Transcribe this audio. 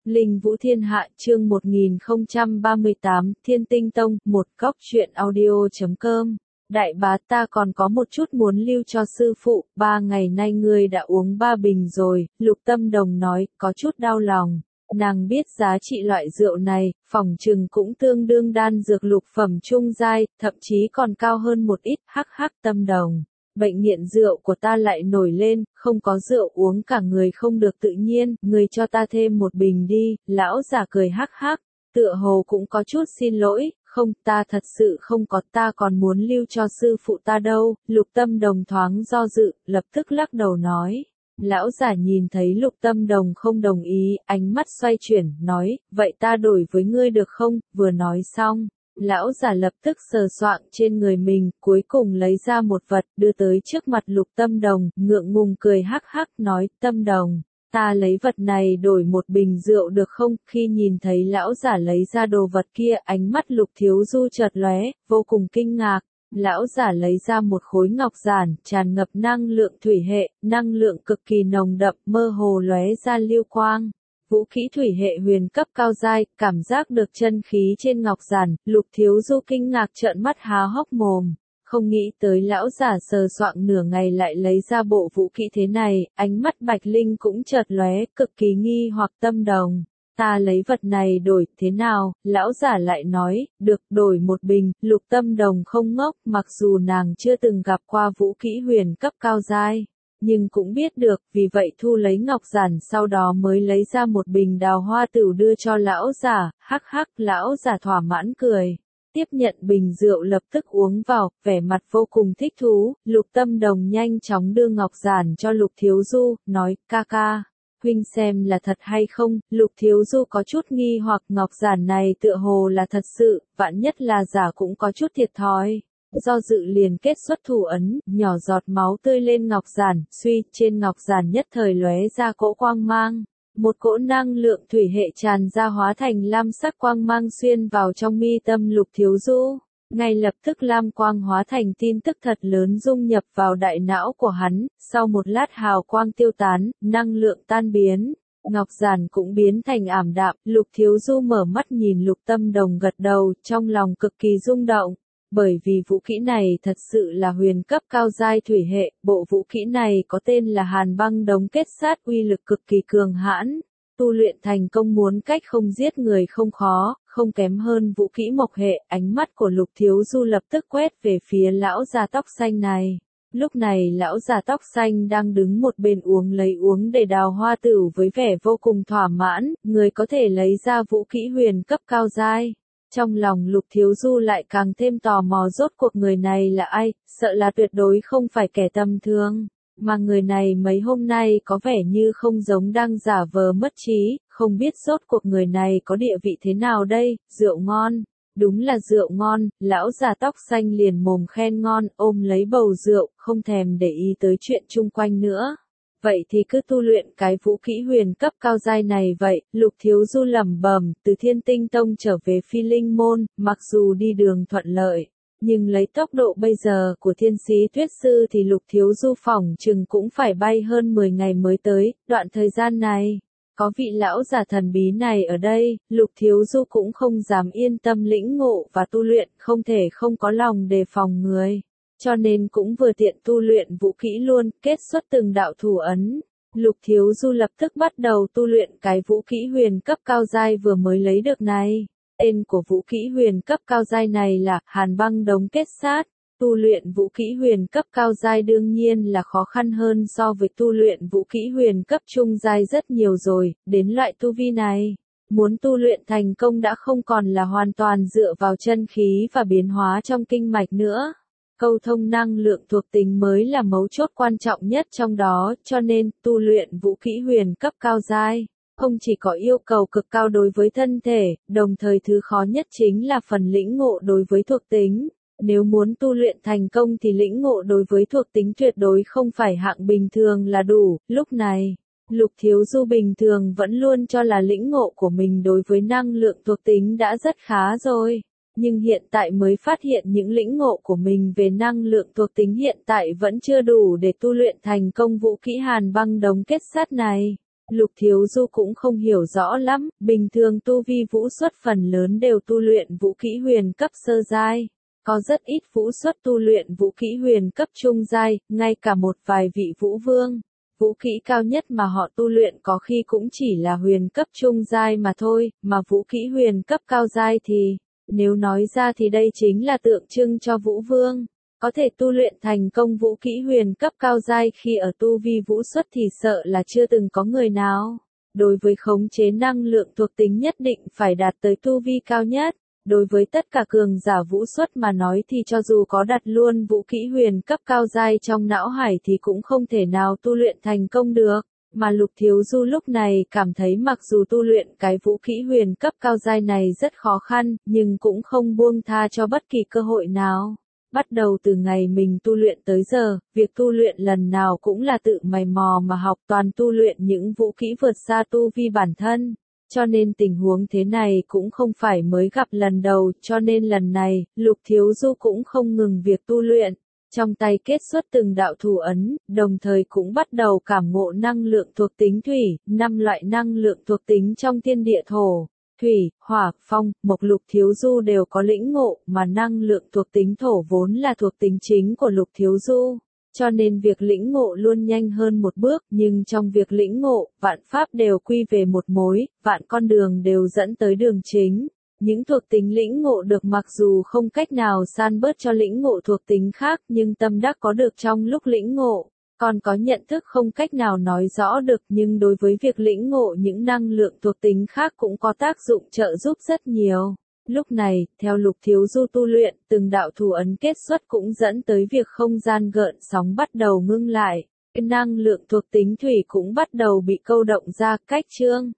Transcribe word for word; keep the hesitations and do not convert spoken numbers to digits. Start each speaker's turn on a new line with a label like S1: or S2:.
S1: Linh Vũ Thiên Hạ chương một nghìn không trăm ba mươi tám, Thiên Tinh Tông, một góc truyện audio.com. Đại bá, ta còn có một chút muốn lưu cho sư phụ, ba ngày nay ngươi đã uống ba bình rồi, Lục Tâm Đồng nói, có chút đau lòng. Nàng biết giá trị loại rượu này, phỏng chừng cũng tương đương đan dược lục phẩm trung giai, thậm chí còn cao hơn một ít, hắc hắc Tâm Đồng. Bệnh nghiện rượu của ta lại nổi lên, không có rượu uống cả người không được tự nhiên, người cho ta thêm một bình đi, lão già cười hắc hắc, tựa hồ cũng có chút xin lỗi, không, ta thật sự không có, ta còn muốn lưu cho sư phụ ta đâu, Lục Tâm Đồng thoáng do dự, lập tức lắc đầu nói. Lão già nhìn thấy Lục Tâm Đồng không đồng ý, ánh mắt xoay chuyển, nói, vậy ta đổi với ngươi được không, vừa nói xong. Lão già lập tức sờ soạng trên người mình, cuối cùng lấy ra một vật, đưa tới trước mặt Lục Tâm Đồng, ngượng ngùng cười hắc hắc nói, Tâm Đồng, ta lấy vật này đổi một bình rượu được không? Khi nhìn thấy lão già lấy ra đồ vật kia, ánh mắt Lục Thiếu Du chợt lóe, vô cùng kinh ngạc. Lão già lấy ra một khối ngọc giản, tràn ngập năng lượng thủy hệ, năng lượng cực kỳ nồng đậm, mơ hồ lóe ra lưu quang. Vũ khí thủy hệ huyền cấp cao giai, cảm giác được chân khí trên ngọc giản, Lục Thiếu Du kinh ngạc trợn mắt há hốc mồm, không nghĩ tới lão giả sờ soạng nửa ngày lại lấy ra bộ vũ khí thế này, ánh mắt Bạch Linh cũng chợt lóe, cực kỳ nghi hoặc. Tâm Đồng, ta lấy vật này đổi, thế nào? Lão giả lại nói, được, đổi một bình. Lục Tâm Đồng không ngốc, mặc dù nàng chưa từng gặp qua vũ khí huyền cấp cao giai, nhưng cũng biết được, vì vậy thu lấy ngọc giản sau đó mới lấy ra một bình đào hoa tửu đưa cho lão giả, hắc hắc, lão giả thỏa mãn cười. Tiếp nhận bình rượu lập tức uống vào, vẻ mặt vô cùng thích thú, Lục Tâm Đồng nhanh chóng đưa ngọc giản cho Lục Thiếu Du, nói, ca ca, huynh xem là thật hay không? Lục Thiếu Du có chút nghi hoặc, ngọc giản này tựa hồ là thật sự, vạn nhất là giả cũng có chút thiệt thòi. Do dự liền kết xuất thủ ấn, nhỏ giọt máu tươi lên ngọc giản, suy, trên ngọc giản nhất thời lóe ra cỗ quang mang. Một cỗ năng lượng thủy hệ tràn ra hóa thành lam sắc quang mang xuyên vào trong mi tâm Lục Thiếu Du. Ngay lập tức lam quang hóa thành tin tức thật lớn dung nhập vào đại não của hắn, sau một lát hào quang tiêu tán, năng lượng tan biến. Ngọc giản cũng biến thành ảm đạm, Lục Thiếu Du mở mắt nhìn Lục Tâm Đồng gật đầu, trong lòng cực kỳ rung động. Bởi vì vũ khí này thật sự là huyền cấp cao giai thủy hệ, bộ vũ khí này có tên là Hàn Băng Đống Kết Sát, uy lực cực kỳ cường hãn, tu luyện thành công muốn cách không giết người không khó, không kém hơn vũ khí mộc hệ. Ánh mắt của Lục Thiếu Du lập tức quét về phía lão già tóc xanh này. Lúc này lão già tóc xanh đang đứng một bên uống lấy uống để đào hoa tửu với vẻ vô cùng thỏa mãn, người có thể lấy ra vũ khí huyền cấp cao giai. Trong lòng Lục Thiếu Du lại càng thêm tò mò rốt cuộc người này là ai, sợ là tuyệt đối không phải kẻ tầm thường, mà người này mấy hôm nay có vẻ như không giống đang giả vờ mất trí, không biết rốt cuộc người này có địa vị thế nào đây. Rượu ngon, đúng là rượu ngon, lão già tóc xanh liền mồm khen ngon, ôm lấy bầu rượu, không thèm để ý tới chuyện chung quanh nữa. Vậy thì cứ tu luyện cái vũ khí huyền cấp cao giai này vậy. Lục Thiếu Du lẩm bẩm, từ Thiên Tinh Tông trở về Phi Linh Môn, mặc dù đi đường thuận lợi, nhưng lấy tốc độ bây giờ của Thiên Sĩ Tuyết Sư thì Lục Thiếu Du phỏng chừng cũng phải bay hơn mười ngày mới tới. Đoạn thời gian này, có vị lão già thần bí này ở đây, Lục Thiếu Du cũng không dám yên tâm lĩnh ngộ và tu luyện, không thể không có lòng đề phòng người. Cho nên cũng vừa tiện tu luyện vũ khí luôn, kết xuất từng đạo thủ ấn. Lục Thiếu Du lập tức bắt đầu tu luyện cái vũ khí huyền cấp cao giai vừa mới lấy được này. Tên của vũ khí huyền cấp cao giai này là Hàn Băng Đống Kết Sát. Tu luyện vũ khí huyền cấp cao giai đương nhiên là khó khăn hơn so với tu luyện vũ khí huyền cấp trung giai rất nhiều rồi, đến loại tu vi này. Muốn tu luyện thành công đã không còn là hoàn toàn dựa vào chân khí và biến hóa trong kinh mạch nữa. Câu thông năng lượng thuộc tính mới là mấu chốt quan trọng nhất trong đó, cho nên, tu luyện vũ khí huyền cấp cao giai, không chỉ có yêu cầu cực cao đối với thân thể, đồng thời thứ khó nhất chính là phần lĩnh ngộ đối với thuộc tính. Nếu muốn tu luyện thành công thì lĩnh ngộ đối với thuộc tính tuyệt đối không phải hạng bình thường là đủ. Lúc này, Lục Thiếu Du bình thường vẫn luôn cho là lĩnh ngộ của mình đối với năng lượng thuộc tính đã rất khá rồi. Nhưng hiện tại mới phát hiện những lĩnh ngộ của mình về năng lượng thuộc tính hiện tại vẫn chưa đủ để tu luyện thành công vũ khí Hàn Băng Đống Kết Sát này. Lục Thiếu Du cũng không hiểu rõ lắm, bình thường tu vi vũ xuất phần lớn đều tu luyện vũ kỹ huyền cấp sơ giai. Có rất ít vũ xuất tu luyện vũ kỹ huyền cấp trung giai, ngay cả một vài vị vũ vương. Vũ kỹ cao nhất mà họ tu luyện có khi cũng chỉ là huyền cấp trung giai mà thôi, mà vũ kỹ huyền cấp cao giai thì, nếu nói ra thì đây chính là tượng trưng cho vũ vương. Có thể tu luyện thành công vũ kỹ huyền cấp cao giai khi ở tu vi vũ xuất thì sợ là chưa từng có người nào. Đối với khống chế năng lượng thuộc tính nhất định phải đạt tới tu vi cao nhất. Đối với tất cả cường giả vũ xuất mà nói thì cho dù có đặt luôn vũ kỹ huyền cấp cao giai trong não hải thì cũng không thể nào tu luyện thành công được. Mà Lục Thiếu Du lúc này cảm thấy mặc dù tu luyện cái vũ kỹ huyền cấp cao giai này rất khó khăn, nhưng cũng không buông tha cho bất kỳ cơ hội nào. Bắt đầu từ ngày mình tu luyện tới giờ, việc tu luyện lần nào cũng là tự mày mò mà học toàn tu luyện những vũ kỹ vượt xa tu vi bản thân. Cho nên tình huống thế này cũng không phải mới gặp lần đầu, cho nên lần này, Lục Thiếu Du cũng không ngừng việc tu luyện. Trong tay kết xuất từng đạo thủ ấn, đồng thời cũng bắt đầu cảm ngộ năng lượng thuộc tính thủy, năm loại năng lượng thuộc tính trong thiên địa thổ. Thủy, hỏa, phong, mộc Lục Thiếu Du đều có lĩnh ngộ, mà năng lượng thuộc tính thổ vốn là thuộc tính chính của Lục Thiếu Du. Cho nên việc lĩnh ngộ luôn nhanh hơn một bước, nhưng trong việc lĩnh ngộ, vạn pháp đều quy về một mối, vạn con đường đều dẫn tới đường chính. Những thuộc tính lĩnh ngộ được mặc dù không cách nào san bớt cho lĩnh ngộ thuộc tính khác, nhưng tâm đắc có được trong lúc lĩnh ngộ. Còn có nhận thức không cách nào nói rõ được, nhưng đối với việc lĩnh ngộ những năng lượng thuộc tính khác cũng có tác dụng trợ giúp rất nhiều. Lúc này, theo Lục Thiếu Du tu luyện, từng đạo thủ ấn kết xuất cũng dẫn tới việc không gian gợn sóng bắt đầu ngưng lại. Năng lượng thuộc tính thủy cũng bắt đầu bị câu động ra cách chương.